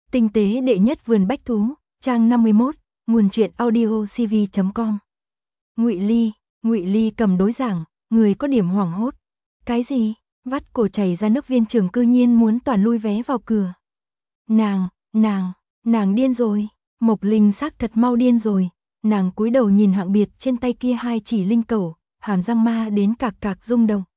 Tinh tế đệ nhất vườn bách thú, trang 51, nguồn truyện audio cv.com. Ngụy Ly cầm đối giảng, người có điểm hoảng hốt. Cái gì? Vắt cổ chảy ra nước viên trưởng cư nhiên muốn toàn lui vé vào cửa. Nàng điên rồi. Mộc Linh xác thật mau điên rồi. Nàng cúi đầu nhìn Hạng Biệt trên tay kia hai chỉ linh cẩu, hàm răng ma đến cạc cạc rung động.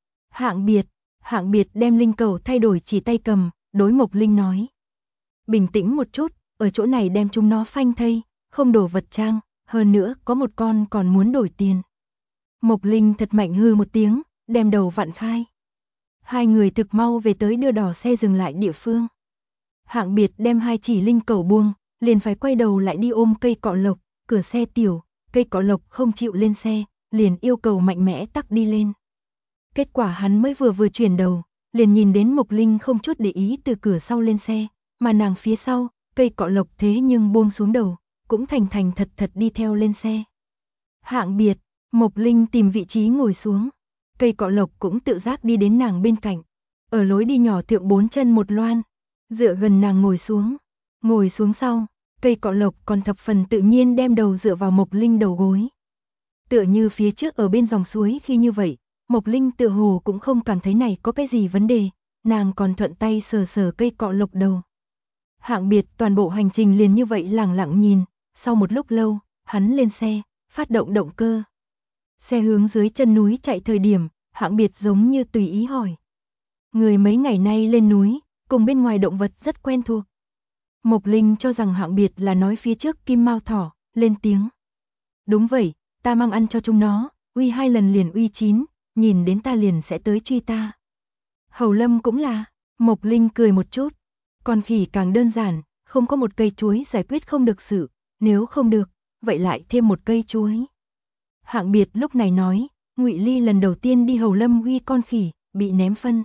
Hạng Biệt đem linh cẩu thay đổi chỉ tay cầm, đối Mộc Linh nói. Bình tĩnh một chút, ở chỗ này đem chúng nó phanh thây, không đổ vật trang, hơn nữa có một con còn muốn đổi tiền. Mộc Linh thật mạnh hư một tiếng, đem đầu vặn khai. Hai người thực mau về tới đưa đỏ xe dừng lại địa phương. Hạng Biệt đem hai chỉ linh cẩu buông, liền phải quay đầu lại đi ôm cây cọ lộc, cửa xe tiểu, cây cọ lộc không chịu lên xe, liền yêu cầu mạnh mẽ tắc đi lên. Kết quả hắn mới vừa chuyển đầu, liền nhìn đến Mộc Linh không chút để ý từ cửa sau lên xe, mà nàng phía sau, cây cọ lộc thế nhưng buông xuống đầu, cũng thành thật đi theo lên xe. Hạng Biệt, Mộc Linh tìm vị trí ngồi xuống, cây cọ lộc cũng tự giác đi đến nàng bên cạnh, ở lối đi nhỏ thượng bốn chân một loan, dựa gần nàng ngồi xuống sau, cây cọ lộc còn thập phần tự nhiên đem đầu dựa vào Mộc Linh đầu gối. Tựa như phía trước ở bên dòng suối khi như vậy, Mộc Linh tựa hồ cũng không cảm thấy này có cái gì vấn đề, nàng còn thuận tay sờ cây cọ lộc đầu. Hạng Biệt toàn bộ hành trình liền như vậy lẳng lặng nhìn, sau một lúc lâu, hắn lên xe, phát động động cơ. Xe hướng dưới chân núi chạy thời điểm, Hạng Biệt giống như tùy ý hỏi. Người mấy ngày nay lên núi, cùng bên ngoài động vật rất quen thuộc. Mộc Linh cho rằng Hạng Biệt là nói phía trước Kim Mao Thỏ, lên tiếng. Đúng vậy, ta mang ăn cho chúng nó, uy 2 lần liền uy 9, nhìn đến ta liền sẽ tới truy ta. Hầu Lâm cũng là, Mộc Linh cười một chút. Con khỉ càng đơn giản, không có một cây chuối giải quyết không được sự, nếu không được, vậy lại thêm một cây chuối. Hạng Biệt lúc này nói, Ngụy Ly lần đầu tiên đi Hầu Lâm uy con khỉ, bị ném phân.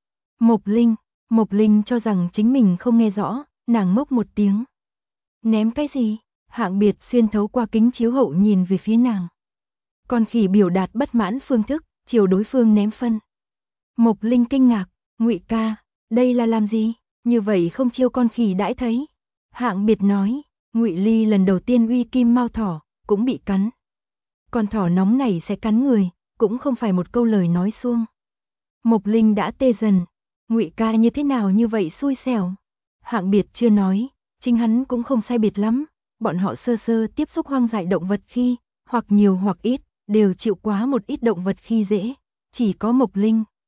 Mộc Linh cho rằng chính mình không nghe rõ, nàng mốc một tiếng. Ném cái gì? Hạng Biệt xuyên thấu qua kính chiếu hậu nhìn về phía nàng. Con khỉ biểu đạt bất mãn phương thức, chiều đối phương ném phân. Mộc Linh kinh ngạc, Ngụy ca, đây là làm gì? Như vậy không chiêu con khỉ đãi thấy. Hạng Biệt nói, Ngụy Ly lần đầu tiên uy Kim Mao Thỏ, cũng bị cắn. Con thỏ nóng này sẽ cắn người, cũng không phải một câu lời nói suông. Mộc Linh đã tê dần, Ngụy ca như thế nào như vậy xui xẻo. Hạng Biệt chưa nói, chính hắn cũng không sai biệt lắm, bọn họ sơ tiếp xúc hoang dại động vật khi, hoặc nhiều hoặc ít, đều chịu quá một ít động vật khi dễ, chỉ có Mộc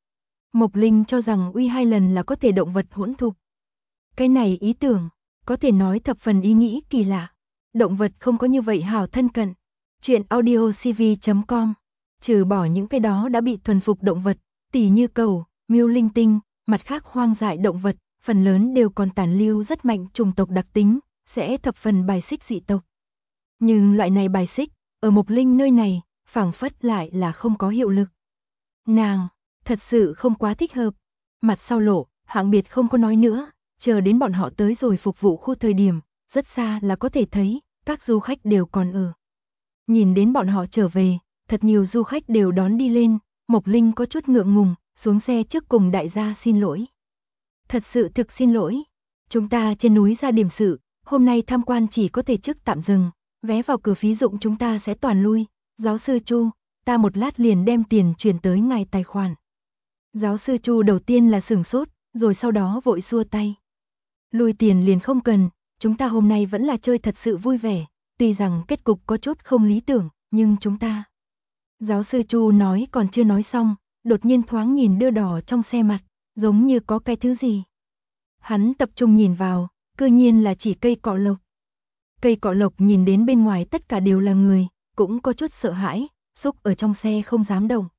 Linh cho rằng uy 2 lần là có thể động vật hỗn thục. Cái này ý tưởng, có thể nói thập phần ý nghĩ kỳ lạ. Động vật không có như vậy hảo thân cận. Chuyện audio cv.com. Trừ bỏ những cái đó đã bị thuần phục động vật, tỉ như cẩu, miêu linh tinh, mặt khác hoang dại động vật, phần lớn đều còn tàn lưu rất mạnh chủng tộc đặc tính, sẽ thập phần bài xích dị tộc. Nhưng loại này bài xích, ở Mộc Linh nơi này, phảng phất lại là không có hiệu lực. Nàng, thật sự không quá thích hợp. Mặt sau lộ, Hạng Biệt không có nói nữa, chờ đến bọn họ tới rồi phục vụ khu thời điểm, rất xa là có thể thấy, các du khách đều còn ở. Nhìn đến bọn họ trở về, thật nhiều du khách đều đón đi lên, Mộc Linh có chút ngượng ngùng, xuống xe trước cùng đại gia xin lỗi. Thật sự thực xin lỗi, chúng ta trên núi ra điểm sự, hôm nay tham quan chỉ có thể trước tạm dừng, vé vào cửa phí dụng chúng ta sẽ toàn lui, giáo sư Chu, ta một lát liền đem tiền chuyển tới ngài tài khoản. Giáo sư Chu đầu tiên là sửng sốt, rồi sau đó vội xua tay. Lui tiền liền không cần, chúng ta hôm nay vẫn là chơi thật sự vui vẻ, tuy rằng kết cục có chút không lý tưởng, nhưng chúng ta... Giáo sư Chu nói còn chưa nói xong, đột nhiên thoáng nhìn đưa đỏ trong xe mặt, giống như có cái thứ gì. Hắn tập trung nhìn vào, cư nhiên là chỉ cây cọ lộc. Cây cọ lộc nhìn đến bên ngoài tất cả đều là người, cũng có chút sợ hãi, xúc ở trong xe không dám động.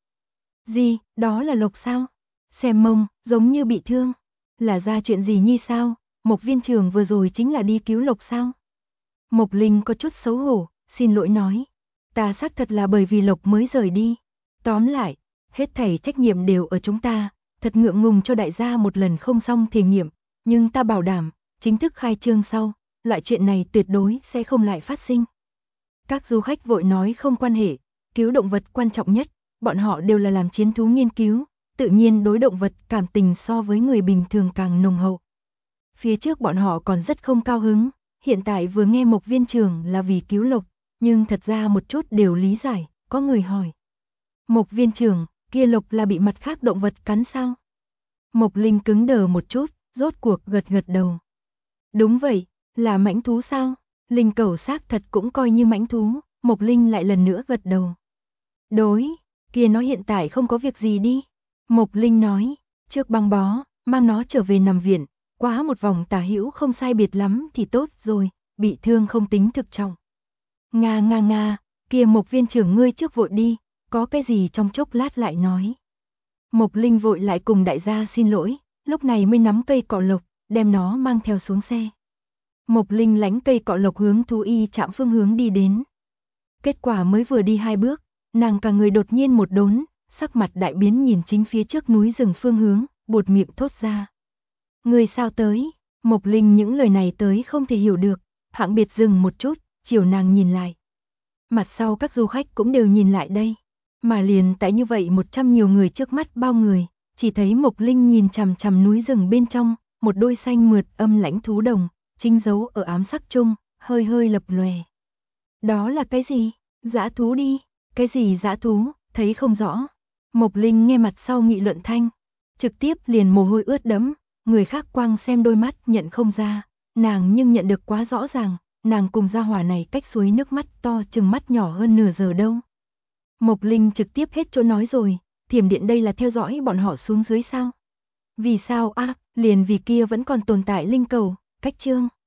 Gì, đó là lộc sao? Xem mông, giống như bị thương. Là ra chuyện gì nhi sao? Mộc viên trưởng vừa rồi chính là đi cứu lộc sao? Mộc Linh có chút xấu hổ, xin lỗi nói. Ta xác thật là bởi vì lộc mới rời đi. Tóm lại, hết thảy trách nhiệm đều ở chúng ta, thật ngượng ngùng cho đại gia một lần không xong thể nghiệm, nhưng ta bảo đảm, chính thức khai trương sau, loại chuyện này tuyệt đối sẽ không lại phát sinh. Các du khách vội nói không quan hệ, cứu động vật quan trọng nhất, bọn họ đều là làm chiến thú nghiên cứu, tự nhiên đối động vật cảm tình so với người bình thường càng nồng hậu. phía trước bọn họ còn rất không cao hứng, hiện tại vừa nghe Mộc viên trưởng là vì cứu Lộc, nhưng thật ra một chút đều lý giải, có người hỏi. Mộc viên trưởng, kia Lộc là bị mặt khác động vật cắn sao? Mộc Linh cứng đờ một chút, rốt cuộc gật gật đầu. Đúng vậy, là mãnh thú sao? Linh cẩu xác thật cũng coi như mãnh thú, Mộc Linh lại lần nữa gật đầu. Đối, kia nó hiện tại không có việc gì đi. Mộc Linh nói, trước băng bó, mang nó trở về nằm viện, quá một vòng tả hữu không sai biệt lắm thì tốt rồi, bị thương không tính thực trọng. Nga, kia Mộc viên trưởng ngươi trước vội đi, có cái gì trong chốc lát lại nói. Mộc Linh vội lại cùng đại gia xin lỗi, lúc này mới nắm cây cọ lộc, đem nó mang theo xuống xe. Mộc Linh lãnh cây cọ lộc hướng thú y trạm phương hướng đi đến. Kết quả mới vừa đi 2 bước, nàng cả người đột nhiên một đốn, sắc mặt đại biến nhìn chính phía trước núi rừng phương hướng, buột miệng thốt ra. Người sao tới? Mộc Linh những lời này tới không thể hiểu được, Hạng Biệt dừng một chút, chiều nàng nhìn lại. Mặt sau các du khách cũng đều nhìn lại đây, mà liền tại như vậy 100 nhiều người trước mắt bao người, chỉ thấy Mộc Linh nhìn chằm chằm núi rừng bên trong, một đôi xanh mượt âm lãnh thú đồng, chính dấu ở ám sắc chung, hơi hơi lập lòe. Đó là cái gì? Dã thú đi. Cái gì dã thú? Thấy không rõ. Mộc Linh nghe mặt sau nghị luận thanh, trực tiếp liền mồ hôi ướt đẫm, người khác quang xem đôi mắt nhận không ra, nàng nhưng nhận được quá rõ ràng, nàng cùng gia hỏa này cách suối nước mắt to chừng mắt nhỏ hơn nửa giờ đâu. Mộc Linh trực tiếp hết chỗ nói rồi, Thiểm Điện đây là theo dõi bọn họ xuống dưới sao? Vì sao liền vì kia vẫn còn tồn tại linh cầu, cách chương.